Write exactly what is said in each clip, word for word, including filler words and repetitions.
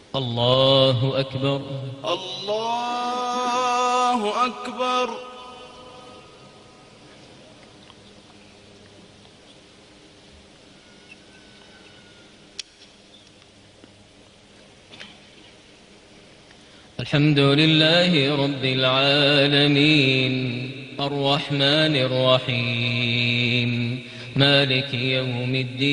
الله أكبر. الله أكبر. الحمد لله رب العالمين الرحمن الرحيم مالك يوم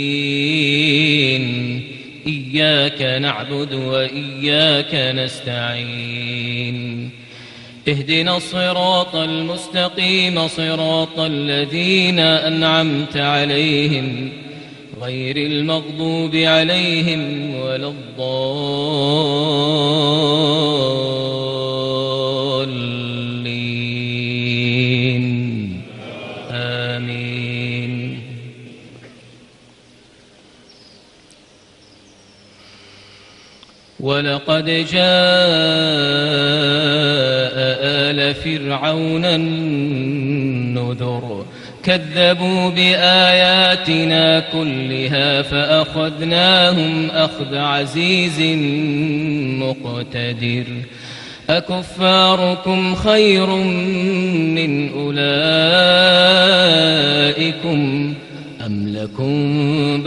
الدين إياك نعبد وإياك نستعين اهدنا الصراط المستقيم صراط الذين أنعمت عليهم غير المغضوب عليهم ولا الضالين آمين. ولقد جاء آل فرعون النذر كذبوا بآياتنا كلها فأخذناهم أخذ عزيز مقتدر أكفاركم خير من أولئكم أم لكم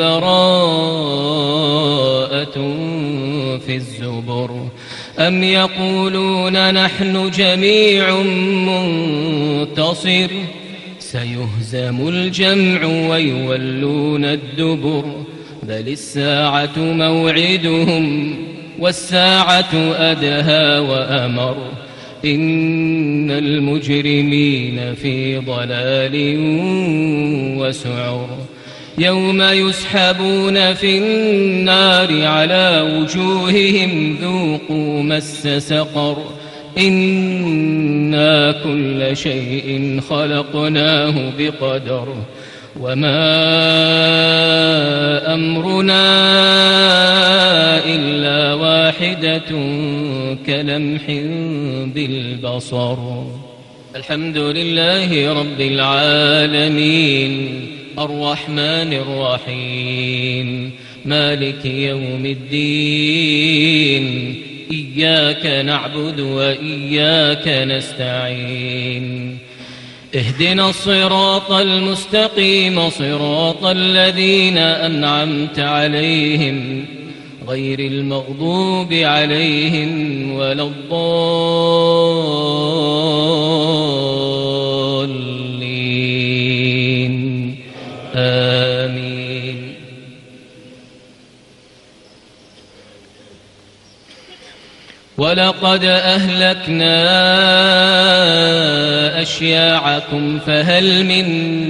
براءة في الزبر أم يقولون نحن جميع منتصر سيهزم الجمع ويولون الدبر بل الساعة موعدهم والساعة أدهى وأمر إن المجرمين في ضلال وسعر يوم يسحبون في النار على وجوههم ذوقوا مس سقر إنا كل شيء خلقناه بقدر وما أمرنا إلا واحدة كلمح بالبصر. الحمد لله رب العالمين الرحمن الرحيم مالك يوم الدين إياك نعبد وإياك نستعين اهدنا الصراط المستقيم صراط الذين أنعمت عليهم غير المغضوب عليهم ولا الضالين آمين. ولقد أهلكنا أشياعكم فهل من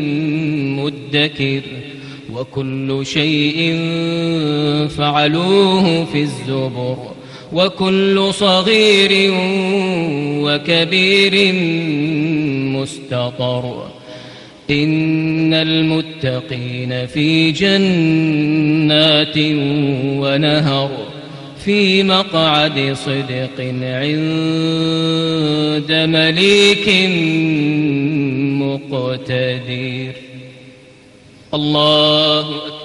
مدكر وكل شيء فعلوه في الزبر وكل صغير وكبير مستطر إن المتقين في جنات ونهر في مقعد صدق عند مليك مقتدر. الله أكبر.